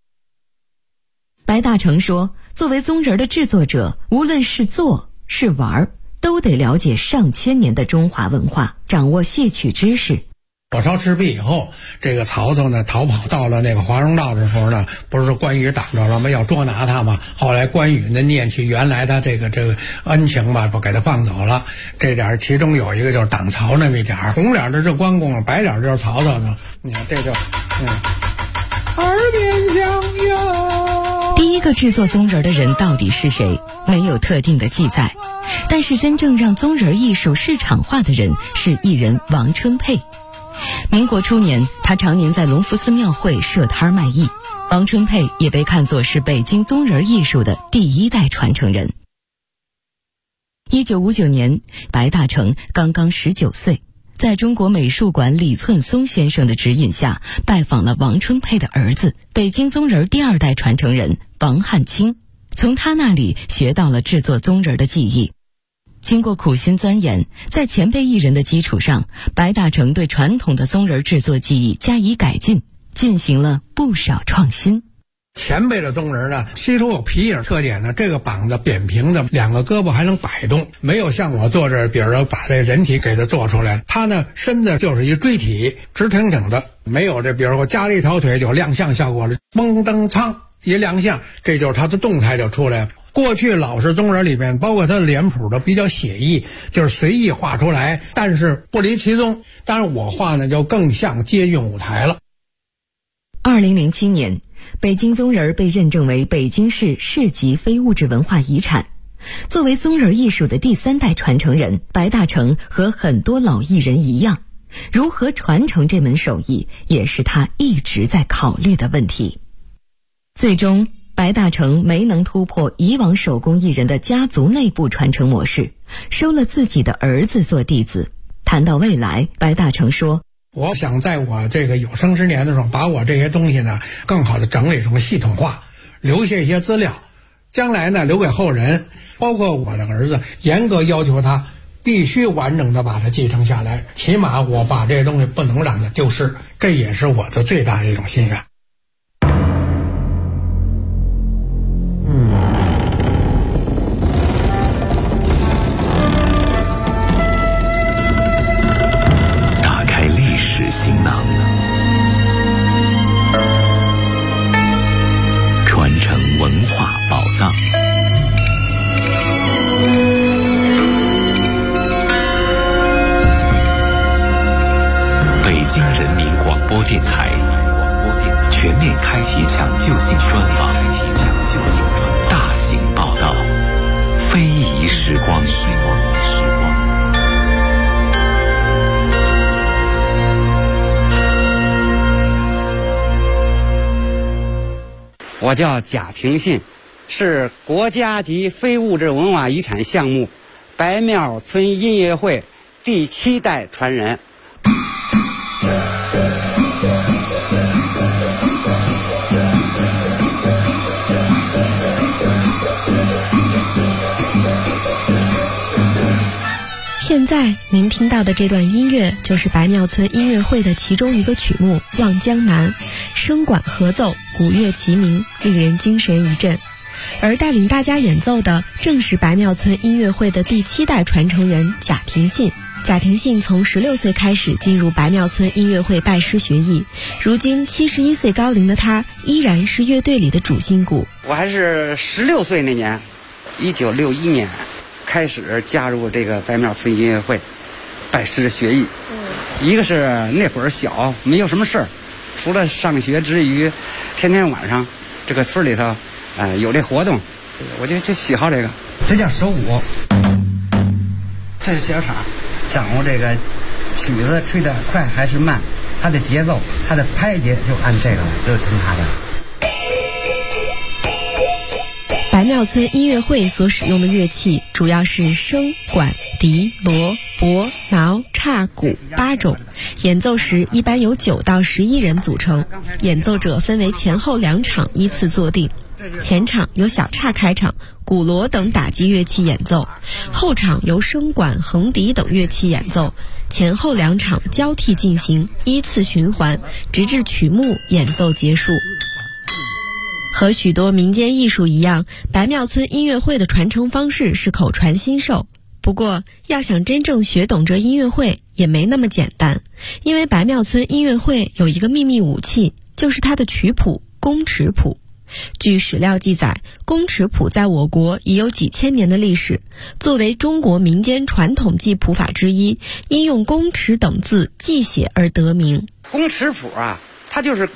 白大成说，作为宗人的制作者，无论是做是玩，都得了解上千年的中华文化，掌握戏曲知识。 火烧赤壁以后，这个曹操呢逃跑到了那个华容道的时候呢，不是关羽挡着了吗？要捉拿他嘛。后来关羽呢念起原来他这个恩情吧，不给他放走了。这点其中有一个就是挡曹那么一点，红脸的是关公，白脸就是曹操呢。你看这就耳边响哟。 第一个制作宗人的人到底是谁，没有特定的记载。但是真正让宗人艺术市场化的人是艺人王春佩。民国初年，他常年在隆福寺庙会设摊卖艺。王春佩也被看作是北京宗人艺术的第1代传承人。1959年，白大成刚刚19岁，在中国美术馆李寸松先生的指引下，拜访了王春佩的儿子，北京宗人第2代传承人王汉卿，从他那里学到了制作宗人的技艺。经过苦心钻研，在前辈艺人的基础上，白大成对传统的宗人制作技艺加以改进，进行了不少创新。 前辈的宗人呢，吸收有皮影特点呢，这个膀子扁平的，2个胳膊还能摆动，没有像我做这，比如说把这人体给它做出来，他呢身子就是一锥体，直挺挺的，没有这，比如说加了一条腿就亮相效果了，嘣噔噌一亮相，这就是他的动态就出来了。过去老式宗人里面，包括他的脸谱的比较写意，就是随意画出来，但是不离其宗。当然我画呢就更像接近舞台了。 2007年，北京宗人被认证为北京市市级非物质文化遗产。作为宗人艺术的第3代传承人，白大成和很多老艺人一样，如何传承这门手艺，也是他一直在考虑的问题。最终白大成没能突破以往手工艺人的家族内部传承模式，收了自己的儿子做弟子。谈到未来，白大成说， 我想在我这个有生之年的时候，把我这些东西呢更好的整理成系统化，留下一些资料，将来呢留给后人，包括我的儿子，严格要求他必须完整的把它继承下来，起码我把这些东西不能让它丢失，这也是我的最大的一种心愿。 播电台，全面开启抢救性专访，大型报道，非遗时光。 我叫贾廷信，是国家级非物质文化遗产项目白庙村音乐会第7代传人。 现在您听到的这段音乐就是白庙村音乐会的其中一个曲目《望江南》，声管合奏，鼓乐齐鸣，令人精神一振。而带领大家演奏的正是白庙村音乐会的第7代传承人贾廷信。贾廷信从16岁开始进入白庙村音乐会拜师学艺，如今71岁高龄的他依然是乐队里的主心骨。 我还是16岁那年，1961年开始加入这个白庙村音乐会拜师学艺。一个是那会儿小，没有什么事儿，除了上学之余，天天晚上这个村里头有这活动，我就喜好这个。这叫手鼓，这是小场，掌握这个曲子吹得快还是慢，它的节奏，它的拍节就按这个就听它的。 白庙村音乐会所使用的乐器主要是笙、管、笛、锣、钹、挠、叉、鼓8种，演奏时一般由9到11人组成，演奏者分为前后2场依次坐定。前场由小叉开场，鼓锣等打击乐器演奏，后场由笙管、横笛等乐器演奏，前后2场交替进行，依次循环，直至曲目演奏结束。和许多民间艺术一样，白庙村音乐会的传承方式是口传心授。不过，要想真正学懂这音乐会也没那么简单，因为白庙村音乐会有一个秘密武器，就是它的曲谱宫尺谱。据史料记载，宫尺谱在我国已有几千年的历史，作为中国民间传统记谱法之一，因用宫尺等字记写而得名。 宫尺谱啊，它就是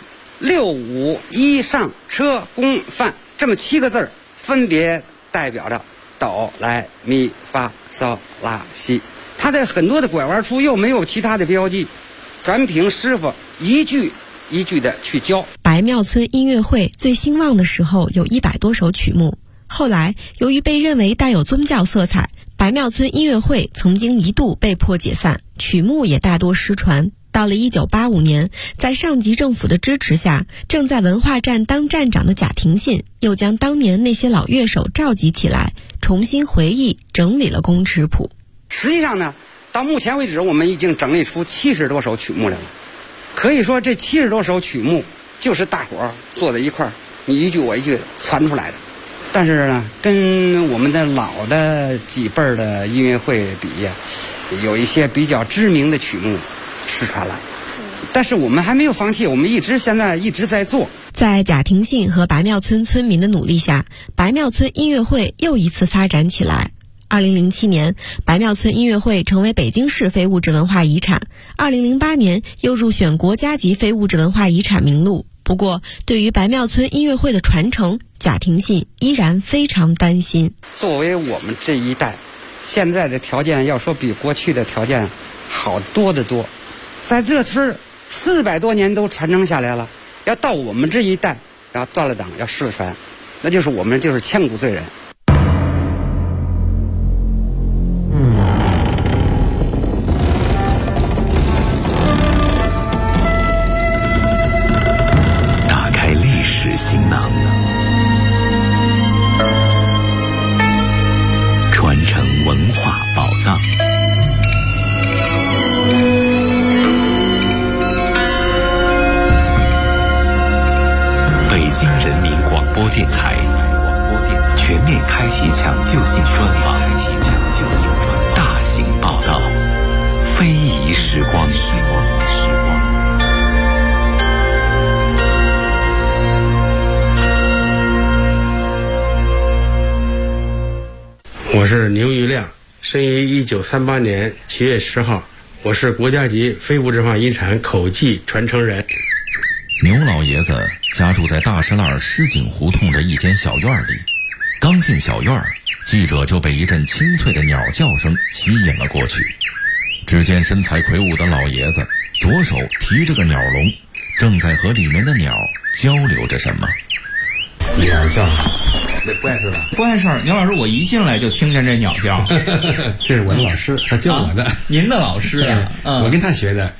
6、5、1上车宫范这么7个字，分别代表着哆来咪发嗦拉西。它在很多的拐弯处又没有其他的标记，全凭师傅一句一句的去教。 白庙村音乐会最兴旺的时候有100多首曲目，后来由于被认为带有宗教色彩，白庙村音乐会曾经一度被迫解散，曲目也大多失传。到了1985年，在上级政府的支持下，正在文化站当站长的贾廷信又将当年那些老乐手召集起来，重新回忆整理了宫尺谱。 实际上呢，到目前为止我们已经整理出70多首曲目来了。可以说这70多首曲目就是大伙儿坐在一块儿，你一句我一句传出来的。但是呢，跟我们的老的几辈儿的音乐会比呀，有一些比较知名的曲目失传了。但是我们还没有放弃，我们现在一直在做。 在贾廷信和白庙村村民的努力下，白庙村音乐会又一次发展起来。2007年，白庙村音乐会成为北京市非物质文化遗产。2008年又入选国家级非物质文化遗产名录。不过，对于白庙村音乐会的传承，贾廷信依然非常担心。 作为我们这一代，现在的条件要说比过去的条件好多得多，在这村400多年都传承下来了，要到我们这一代要断了档要失传，那就是我们就是千古罪人。 打开历史行囊，传承文化宝藏。北京人民广播电台全面开启抢救性专访，大型报道，非遗时光。 我是牛玉亮，生于1938年7月10号， 我是国家级非物质文化遗产口技传承人。 牛老爷子家住在大石栏狮井胡同的一间小院里，刚进小院，记者就被一阵清脆的鸟叫声吸引了过去。只见身材魁梧的老爷子左手提着个鸟笼，正在和里面的鸟交流着什么。 鸟叫，那不碍事吧？ 不碍事。牛老师，我一进来就听见这鸟叫。 这是我的老师，他教我的。 您的老师啊？ 我跟他学的。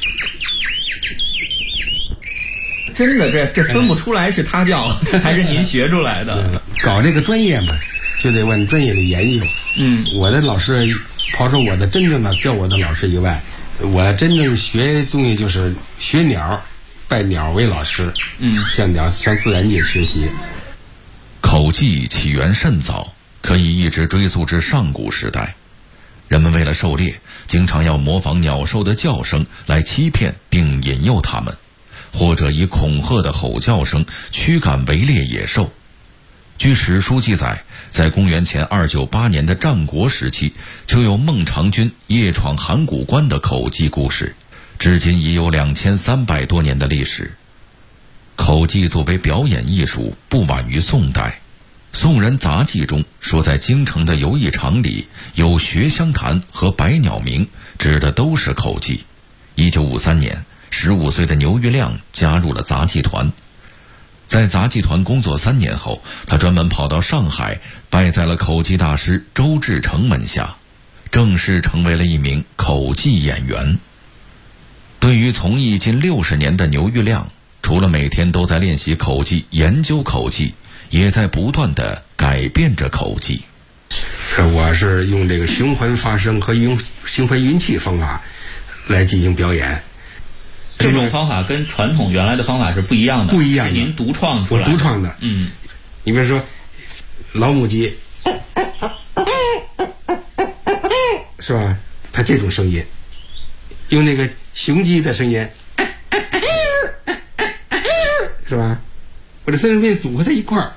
真的，这分不出来是他教还是您学出来的。 搞这个专业嘛，就得往专业里研究。我的老师刨出我的真正的教我的老师以外，我真正学东西就是学鸟，拜鸟为老师。向鸟向自然界学习。 口技起源甚早，可以一直追溯至上古时代。人们为了狩猎，经常要模仿鸟兽的叫声来欺骗并引诱它们，或者以恐吓的吼叫声驱赶围猎野兽。据史书记载，在公元前298年的战国时期，就有孟尝君夜闯函谷关的口技故事，至今已有2300多年的历史。口技作为表演艺术，不晚于宋代。宋人杂记中说，在京城的游艺场里有学香坛和百鸟鸣，指的都是口技。1953年，15岁的牛玉亮加入了杂技团。在杂技团工作3年后，他专门跑到上海，拜在了口技大师周志成门下，正式成为了一名口技演员。对于从艺近60年的牛玉亮，除了每天都在练习口技、研究口技，也在不断地改变着口技。 我是用这个循环发声和用循环运气方法来进行表演。 这种方法跟传统原来的方法是不一样的， 不一样的， 是您独创出来的。 我独创的。你比如说老母鸡，是吧？它这种声音，用那个雄鸡的声音，是吧？我这三声变组合在一块儿，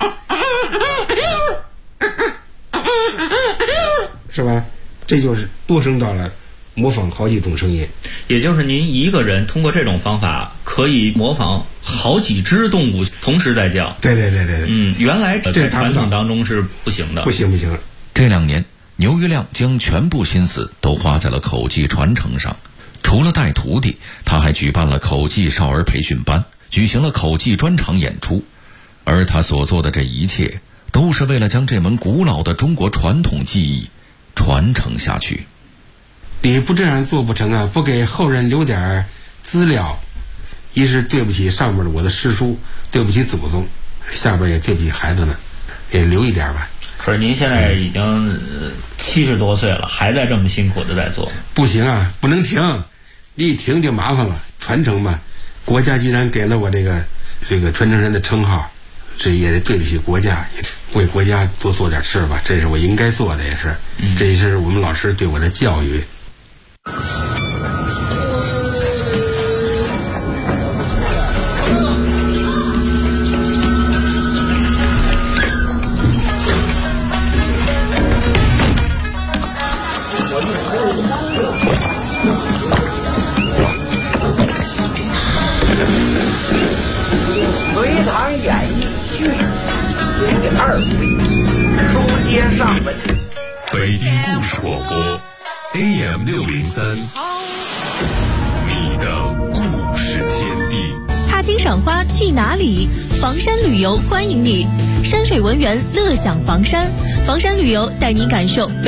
是吧？这就是多声道了，模仿好几种声音。 也就是您一个人通过这种方法可以模仿好几只动物同时在叫。 对。 原来在传统当中是不行的。 不行。 这2年，牛玉亮将全部心思都花在了口技传承上。除了带徒弟，他还举办了口技少儿培训班，举行了口技专场演出。而他所做的这一切，都是为了将这门古老的中国传统技艺传承下去。 你不这样做不成啊！不给后人留点资料，一是对不起上面的我的师叔，对不起祖宗，下边也对不起孩子们，也留一点吧。 可是您现在已经70多岁了，还在这么辛苦的在做。 不行啊，不能停，你一停就麻烦了。传承嘛，国家既然给了我这个传承人的称号，这也得对得起国家，也为国家多做点事吧，这是我应该做的，也是，这也是我们老师对我的教育。 隋唐演义序第2回，书接上文。 北京故事广播 AM603，你的故事天地。 踏青赏花去哪里？房山旅游欢迎你，山水文园乐享房山。房山旅游带您感受